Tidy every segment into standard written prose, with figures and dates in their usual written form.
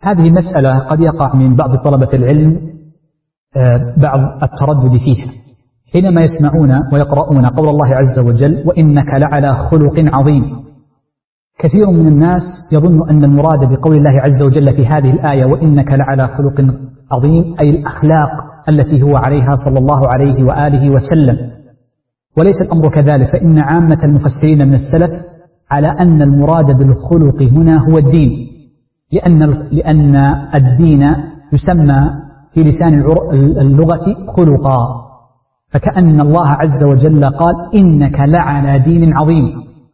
هذه مسألة قد يقع من بعض طلبة العلم بعض التردد فيها حينما يسمعون ويقرؤون قول الله عز وجل وإنك لعلى خلق عظيم. كثير من الناس يظن أن المراد بقول الله عز وجل في هذه الآية وإنك لعلى خلق عظيم أي الأخلاق التي هو عليها صلى الله عليه وآله وسلم، وليس الأمر كذلك، فإن عامة المفسرين من السلف على أن المراد بالخلق هنا هو الدين، لأن الدين يسمى في لسان اللغة خلقا، فكأن الله عز وجل قال إنك لعلى دين عظيم.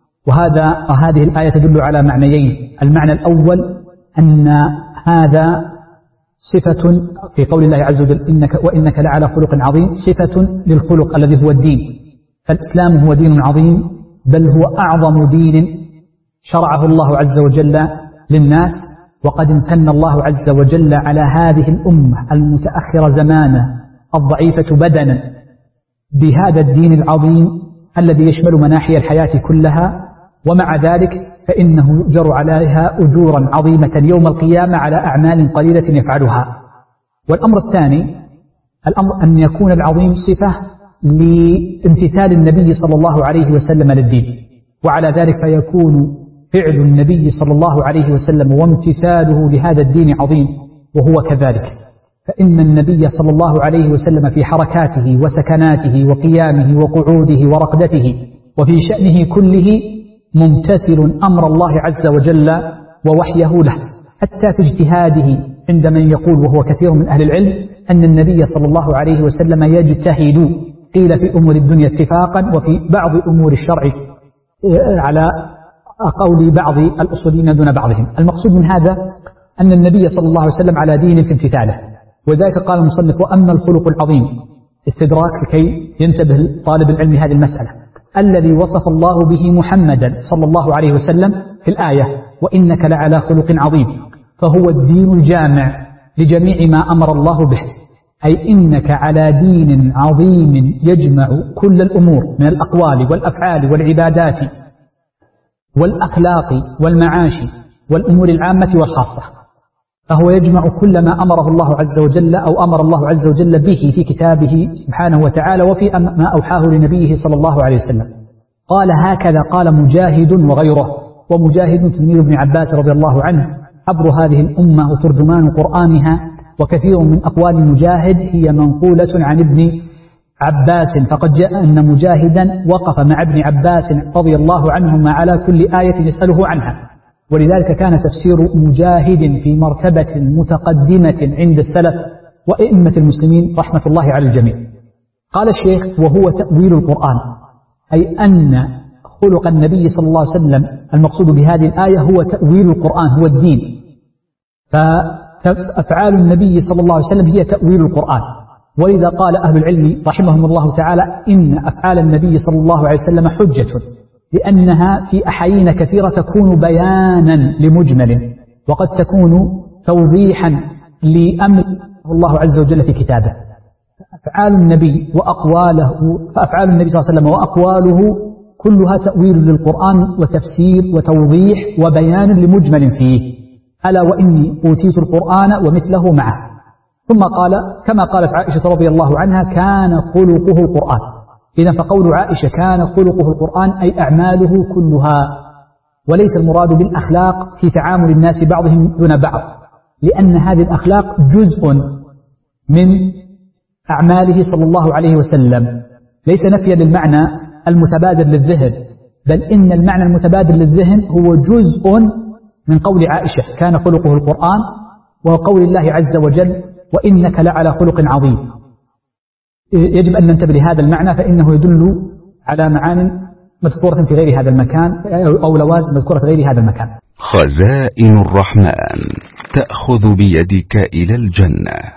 وهذه الآية تدل على معنيين: المعنى الأول أن هذا صفة في قول الله عز وجل وإنك لعلى خلق عظيم، صفة للخلق الذي هو الدين، فالإسلام هو دين عظيم، بل هو أعظم دين شرعه الله عز وجل للناس. وقد امتن الله عز وجل على هذه الأمة المتأخرة زمانا الضعيفة بدنا بهذا الدين العظيم الذي يشمل مناحي الحياة كلها، ومع ذلك فإنه يؤجر عليها أجورا عظيمة يوم القيامة على أعمال قليلة يفعلها. والأمر الثاني الأمر أن يكون العظيم صفة لامتثال النبي صلى الله عليه وسلم للدين، وعلى ذلك فيكون فعل النبي صلى الله عليه وسلم وامتثاله لهذا الدين عظيم، وهو كذلك، فإن النبي صلى الله عليه وسلم في حركاته وسكناته وقيامه وقعوده ورقدته وفي شأنه كله ممتثل أمر الله عز وجل ووحيه له، حتى في اجتهاده عند من يقول وهو كثير من أهل العلم أن النبي صلى الله عليه وسلم يجتهد، قيل في أمور الدنيا اتفاقا وفي بعض أمور الشرع على قول بعض الأصوليين دون بعضهم. المقصود من هذا أن النبي صلى الله عليه وسلم على دين في امتثاله، وذلك قال المصنف وأما الخلق العظيم استدراك لكي ينتبه طالب العلم هذه المسألة الذي وصف الله به محمدا صلى الله عليه وسلم في الآية وإنك لعلى خلق عظيم، فهو الدين الجامع لجميع ما أمر الله به، أي إنك على دين عظيم يجمع كل الأمور من الأقوال والأفعال والعبادات والأخلاق والمعاش والأمور العامة والخاصة، فهو يجمع كل ما أمره الله عز وجل أو أمر الله عز وجل به في كتابه سبحانه وتعالى وفي ما أوحاه لنبيه صلى الله عليه وسلم. قال هكذا قال مجاهد وغيره، ومجاهد تلميذ ابن عباس رضي الله عنه حبر هذه الأمة وترجمان قرآنها، وكثير من أقوال مجاهد هي منقولة عن ابن عباس، فقد جاء أن مجاهدا وقف مع ابن عباس رضي الله عنهما على كل آية يسأله عنها، ولذلك كان تفسير مجاهد في مرتبة متقدمة عند السلف وأئمة المسلمين رحمة الله على الجميع. قال الشيخ وهو تأويل القرآن، أي أن خلق النبي صلى الله عليه وسلم المقصود بهذه الآية هو تأويل القرآن، هو الدين، فأفعال النبي صلى الله عليه وسلم هي تأويل القرآن. ولذا قال أهل العلم رحمهم الله تعالى إن أفعال النبي صلى الله عليه وسلم حجة، لأنها في أحايين كثيرة تكون بيانا لمجمل، وقد تكون توضيحا لأمر الله عز وجل في كتابه. فأفعال النبي فأفعال النبي صلى الله عليه وسلم وأقواله كلها تأويل للقرآن وتفسير وتوضيح وبيان لمجمل فيه، ألا وإني أوتيت القرآن ومثله معه. ثم قال كما قالت عائشة رضي الله عنها كان خلقه القرآن. إذن فقول عائشة كان خلقه القرآن أي أعماله كلها، وليس المراد بالأخلاق في تعامل الناس بعضهم دون بعض، لأن هذه الأخلاق جزء من أعماله صلى الله عليه وسلم، ليس نفيا للمعنى المتبادر للذهن، بل إن المعنى المتبادر للذهن هو جزء من قول عائشة كان خلقه القرآن، وقول الله عز وجل وإنك لعلى خلق عظيم. يجب أن ننتبه لهذا المعنى، فإنه يدل على معان مذكورة في غير هذا المكان أو لوازم مذكورة في غير هذا المكان. خزائن الرحمن تأخذ بيدك إلى الجنة.